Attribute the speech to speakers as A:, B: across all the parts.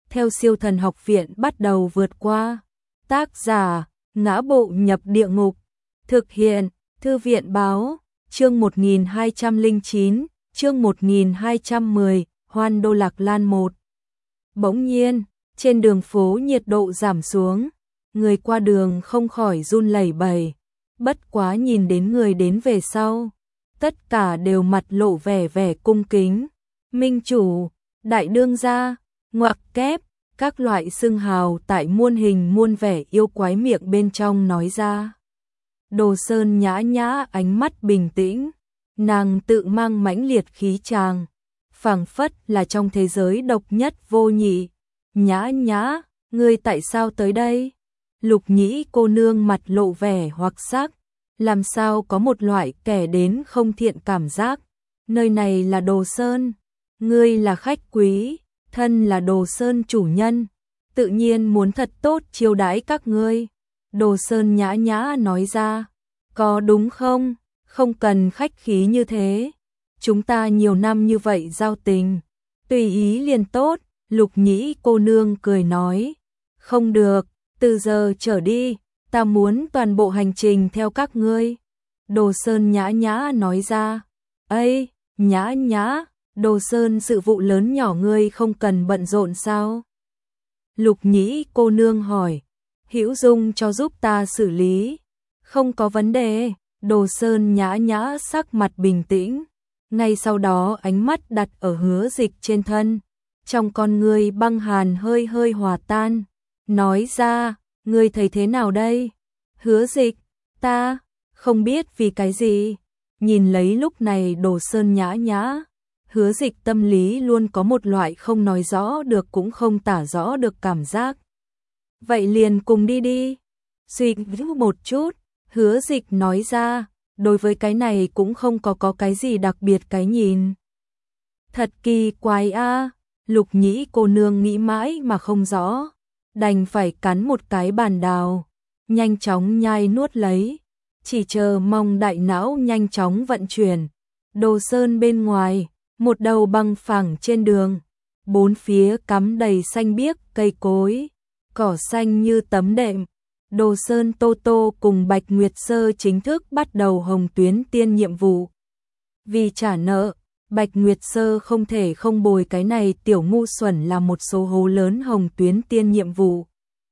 A: theo Siêu Thần Học Viện bắt đầu vượt qua. Tác giả: Ngã Bộ Nhập Địa Ngục. Thực hiện: Thư viện báo. Chương 1209, chương 1210, Hoan Đô Lạc Lan 1. Bỗng nhiên, trên đường phố nhiệt độ giảm xuống, người qua đường không khỏi run lẩy bẩy. Bất quá nhìn đến người đến về sau, tất cả đều mặt lộ vẻ cung kính. Minh chủ, đại đương gia, ngoặc kép, các loại xưng hào tại muôn hình muôn vẻ yêu quái miệng bên trong nói ra. Đồ Sơn nhã nhã ánh mắt bình tĩnh, nàng tự mang mãnh liệt khí tràng, phảng phất là trong thế giới độc nhất vô nhị. Nhã nhã, ngươi tại sao tới đây? Lục Nhĩ cô nương mặt lộ vẻ hoặc sắc, làm sao có một loại kẻ đến không thiện cảm giác. Nơi này là Đồ Sơn, ngươi là khách quý, thân là Đồ Sơn chủ nhân, tự nhiên muốn thật tốt chiêu đãi các ngươi. Đồ Sơn nhã nhã nói ra, có đúng không? Không cần khách khí như thế, chúng ta nhiều năm như vậy giao tình, tùy ý liền tốt. Lục Nhĩ cô nương cười nói, không được, từ giờ trở đi, ta muốn toàn bộ hành trình theo các ngươi. Đồ Sơn nhã nhã nói ra, ây, nhã nhã, Đồ Sơn sự vụ lớn nhỏ ngươi không cần bận rộn sao? Lục Nhĩ cô nương hỏi, Hữu Dung cho giúp ta xử lý. Không có vấn đề. Đồ Sơn nhã nhã sắc mặt bình tĩnh, ngay sau đó ánh mắt đặt ở Hứa Dịch trên thân, trong con ngươi băng hàn hơi hơi hòa tan, nói ra, ngươi thấy thế nào đây? Hứa Dịch, ta không biết vì cái gì. Nhìn lấy lúc này Đồ Sơn nhã nhã, Hứa Dịch tâm lý luôn có một loại không nói rõ được cũng không tả rõ được cảm giác. Vậy liền cùng đi đi. Suy nghĩ một chút, Hứa Dịch nói ra, đối với cái này cũng không có cái gì đặc biệt cái nhìn. Thật kỳ quái a. Lục Nhĩ cô nương nghĩ mãi mà không rõ, đành phải cắn một cái bàn đào, nhanh chóng nhai nuốt lấy, chỉ chờ mong đại não nhanh chóng vận chuyển. Đồ Sơn bên ngoài, một đầu băng phẳng trên đường, bốn phía cắm đầy xanh biếc cây cối, cỏ xanh như tấm đệm. Đồ Sơn Tô Tô cùng Bạch Nguyệt Sơ chính thức bắt đầu Hồng Tuyến Tiên nhiệm vụ. Vì trả nợ, Bạch Nguyệt Sơ không thể không bồi cái này tiểu ngu xuẩn làm một số hố lớn Hồng Tuyến Tiên nhiệm vụ.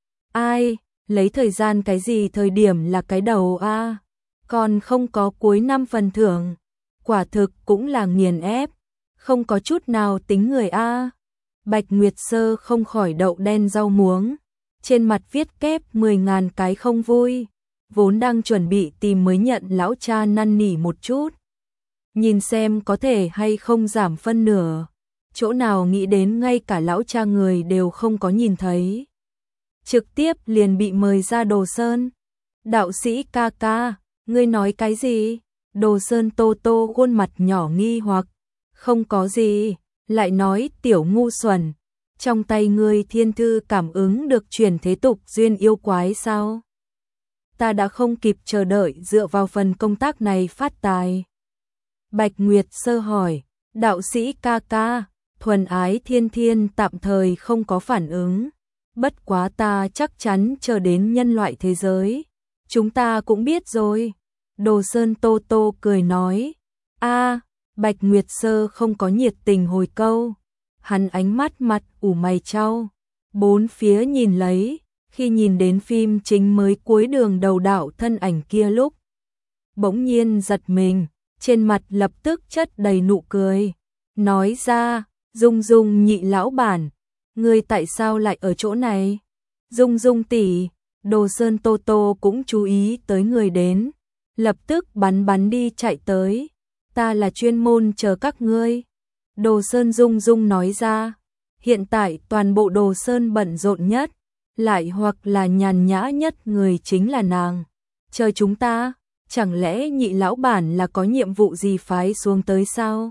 A: Ai, lấy thời gian cái gì thời điểm là cái đầu a, còn không có cuối năm phần thưởng, quả thực cũng là nghiền ép, không có chút nào tính người a. Bạch Nguyệt Sơ không khỏi đậu đen rau muống, trên mặt viết kép 10.000 cái không vui, vốn đang chuẩn bị tìm mới nhận lão cha năn nỉ một chút, nhìn xem có thể hay không giảm phân nửa, chỗ nào nghĩ đến ngay cả lão cha người đều không có nhìn thấy. Trực tiếp liền bị mời ra Đồ Sơn. Đạo sĩ ca ca, ngươi nói cái gì? Đồ Sơn Tô Tô khuôn mặt nhỏ nghi hoặc, không có gì, lại nói tiểu ngu xuẩn, trong tay ngươi thiên thư cảm ứng được chuyển thế tục duyên yêu quái sao? Ta đã không kịp chờ đợi dựa vào phần công tác này phát tài. Bạch Nguyệt Sơ hỏi, đạo sĩ ca ca, thuần ái thiên thiên tạm thời không có phản ứng, bất quá ta chắc chắn chờ đến nhân loại thế giới, chúng ta cũng biết rồi. Đồ Sơn Tô Tô cười nói, a. Bạch Nguyệt Sơ không có nhiệt tình hồi câu, hắn ánh mắt mặt ủ mày chau, bốn phía nhìn lấy, khi nhìn đến phim chính mới cuối đường đầu đạo thân ảnh kia lúc, bỗng nhiên giật mình, trên mặt lập tức chất đầy nụ cười, nói ra, Dung Dung nhị lão bản, ngươi tại sao lại ở chỗ này? Dung Dung tỷ. Đồ Sơn Tô Tô cũng chú ý tới người đến, lập tức bắn đi chạy tới, ta là chuyên môn chờ các ngươi. Đồ Sơn Dung Dung nói ra, hiện tại toàn bộ Đồ Sơn bận rộn nhất, lại hoặc là nhàn nhã nhất người chính là nàng. Chờ chúng ta, chẳng lẽ nhị lão bản là có nhiệm vụ gì phái xuống tới sao?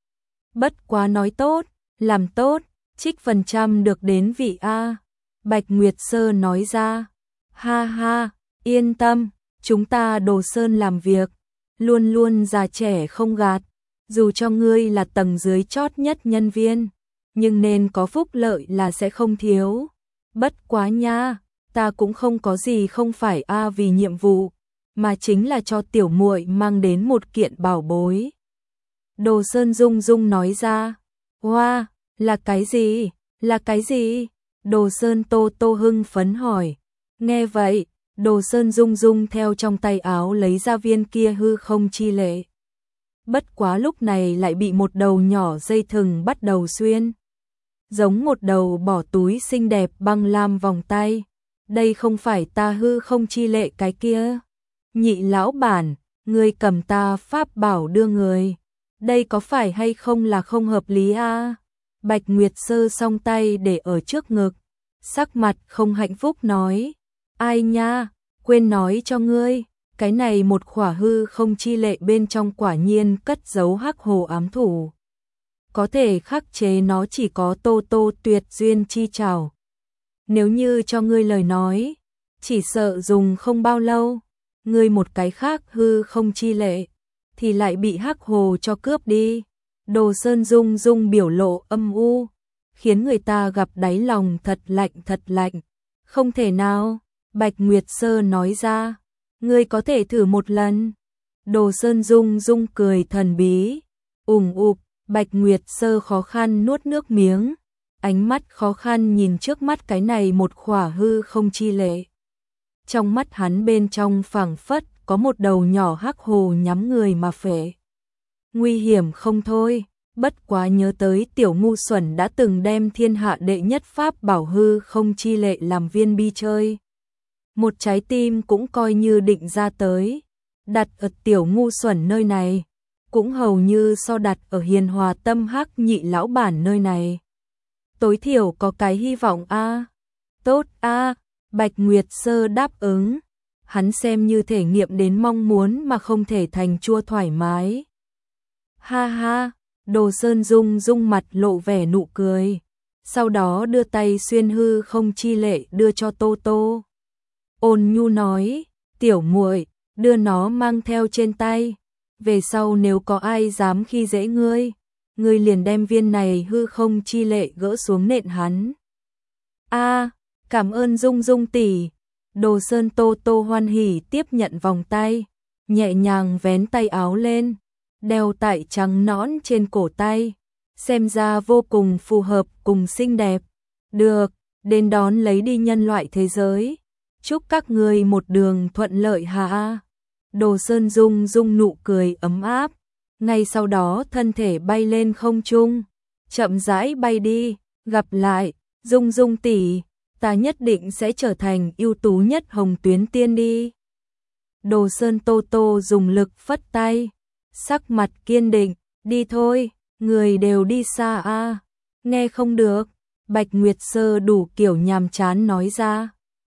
A: Bất quá nói tốt, làm tốt, trích phần trăm được đến vị A. Bạch Nguyệt Sơ nói ra, ha ha, yên tâm, chúng ta Đồ Sơn làm việc, luôn luôn già trẻ không gạt, dù cho ngươi là tầng dưới chót nhất nhân viên, nhưng nên có phúc lợi là sẽ không thiếu. Bất quá nha, ta cũng không có gì không phải vì nhiệm vụ, mà chính là cho tiểu muội mang đến một kiện bảo bối. Đồ Sơn rung rung nói ra. Hoa, là cái gì? Là cái gì? Đồ Sơn Tô Tô hưng phấn hỏi. Nghe vậy, Đồ Sơn rung rung theo trong tay áo lấy ra viên kia hư không chi lệ. Bất quá lúc này lại bị một đầu nhỏ dây thừng bắt đầu xuyên. Giống một đầu bỏ túi xinh đẹp băng lam vòng tay. Đây không phải ta hư không chi lệ cái kia. Nhị lão bản, ngươi cầm ta pháp bảo đưa người. Đây có phải hay không là không hợp lý a? Bạch Nguyệt Sơ song tay để ở trước ngực, sắc mặt không hạnh phúc nói. Ai nha, quên nói cho ngươi, cái này một khỏa hư không chi lệ bên trong quả nhiên cất giấu hắc hồ ám thủ. Có thể khắc chế nó chỉ có Tô Tô tuyệt duyên chi trảo. Nếu như cho ngươi lời nói, chỉ sợ dùng không bao lâu, ngươi một cái khác hư không chi lệ, thì lại bị hắc hồ cho cướp đi. Đồ Sơn rung rung biểu lộ âm u, khiến người ta gặp đáy lòng thật lạnh. Không thể nào, Bạch Nguyệt Sơ nói ra, ngươi có thể thử một lần. Đồ Sơn rung rung cười thần bí, ục, Bạch Nguyệt Sơ khó khăn nuốt nước miếng, ánh mắt khó khăn nhìn trước mắt cái này một khỏa hư không chi lệ. Trong mắt hắn bên trong phảng phất có một đầu nhỏ hắc hồ nhắm người mà phệ. Nguy hiểm không thôi, bất quá nhớ tới tiểu ngu xuẩn đã từng đem thiên hạ đệ nhất pháp bảo hư không chi lệ làm viên bi chơi. Một trái tim cũng coi như định ra tới, đặt ở tiểu ngu xuẩn nơi này, cũng hầu như so đặt ở hiền hòa tâm hắc nhị lão bản nơi này. Tối thiểu có cái hy vọng a. Tốt a, Bạch Nguyệt Sơ đáp ứng. Hắn xem như thể nghiệm đến mong muốn mà không thể thành chua thoải mái. Ha ha, Đồ Sơn rung rung mặt lộ vẻ nụ cười, sau đó đưa tay xuyên hư không chi lệ đưa cho Tô Tô. Ôn nhu nói, tiểu muội, đưa nó mang theo trên tay, về sau nếu có ai dám khi dễ ngươi, ngươi liền đem viên này hư không chi lệ gỡ xuống nện hắn. A, cảm ơn Dung Dung tỷ. Đồ Sơn Tô Tô hoan hỉ tiếp nhận vòng tay, nhẹ nhàng vén tay áo lên, đeo tại trắng nõn trên cổ tay, xem ra vô cùng phù hợp cùng xinh đẹp. Được, đến đón lấy đi nhân loại thế giới. Chúc các người một đường thuận lợi hạ. Đồ Sơn rung rung nụ cười ấm áp, ngay sau đó thân thể bay lên không trung, chậm rãi bay đi, gặp lại, Dung Dung tỷ, ta nhất định sẽ trở thành ưu tú nhất Hồng Tuyến Tiên đi. Đồ Sơn Tô Tô dùng lực phất tay, sắc mặt kiên định, đi thôi, người đều đi xa a. Nghe không được, Bạch Nguyệt Sơ đủ kiểu nhàm chán nói ra,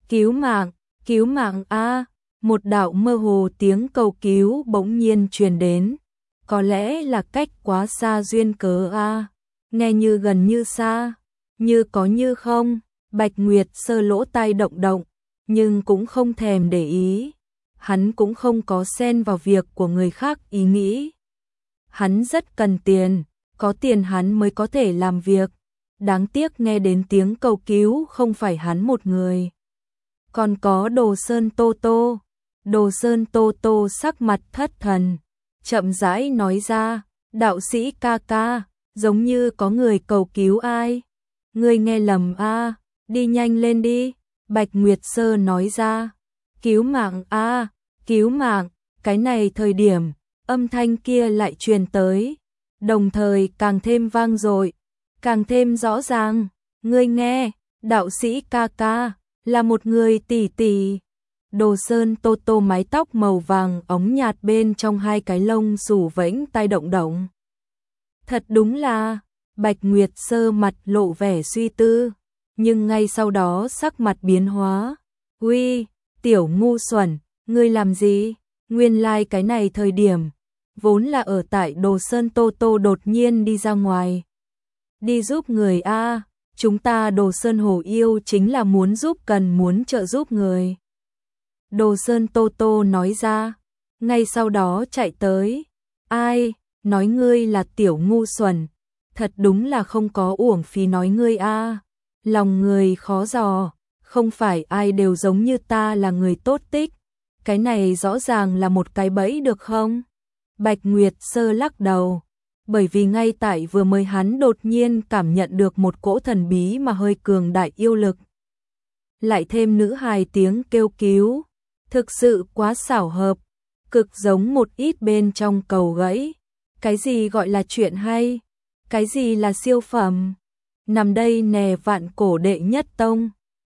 A: cứu mạng a. Một đạo mơ hồ tiếng cầu cứu bỗng nhiên truyền đến, có lẽ là cách quá xa duyên cớ a. Nghe như gần như xa, như có như không. Bạch Nguyệt Sơ lỗ tai động động, nhưng cũng không thèm để ý. Hắn cũng không có xen vào việc của người khác ý nghĩ. Hắn rất cần tiền, có tiền hắn mới có thể làm việc. Đáng tiếc nghe đến tiếng cầu cứu không phải hắn một người. Còn có Đồ Sơn Tô Tô. Đồ Sơn Tô Tô sắc mặt thất thần, chậm rãi nói ra, đạo sĩ ca ca, giống như có người cầu cứu ai. Ngươi nghe lầm a. Đi nhanh lên đi, Bạch Nguyệt Sơ nói ra. Cứu mạng a, cứu mạng. Cái này thời điểm, âm thanh kia lại truyền tới, đồng thời càng thêm vang dội, càng thêm rõ ràng. Ngươi nghe, đạo sĩ ca ca, là một người tỷ tỷ. Đồ Sơn Tô Tô mái tóc màu vàng óng nhạt bên trong hai cái lông xù vẫy tai động động. Thật đúng là, Bạch Nguyệt Sơ mặt lộ vẻ suy tư, nhưng ngay sau đó sắc mặt biến hóa. Uy, tiểu ngu xuẩn, ngươi làm gì? Nguyên lai cái này thời điểm, vốn là ở tại Đồ Sơn Tô Tô đột nhiên đi ra ngoài. Đi giúp người a, chúng ta Đồ Sơn Hồ Yêu chính là muốn giúp muốn trợ giúp người. Đồ Sơn Tô Tô nói ra, ngay sau đó chạy tới. Ai, nói ngươi là tiểu ngu xuẩn, thật đúng là không có uổng phí nói ngươi a. Lòng người khó dò, không phải ai đều giống như ta là người tốt tích. Cái này rõ ràng là một cái bẫy được không? Bạch Nguyệt Sơ lắc đầu, bởi vì ngay tại vừa mới hắn đột nhiên cảm nhận được một cỗ thần bí mà hơi cường đại yêu lực. Lại thêm nữ hài tiếng kêu cứu, thực sự quá xảo hợp, cực giống một ít bên trong cầu gãy. Cái gì gọi là chuyện hay? Cái gì là siêu phẩm? Nằm đây nè vạn cổ đệ nhất tông.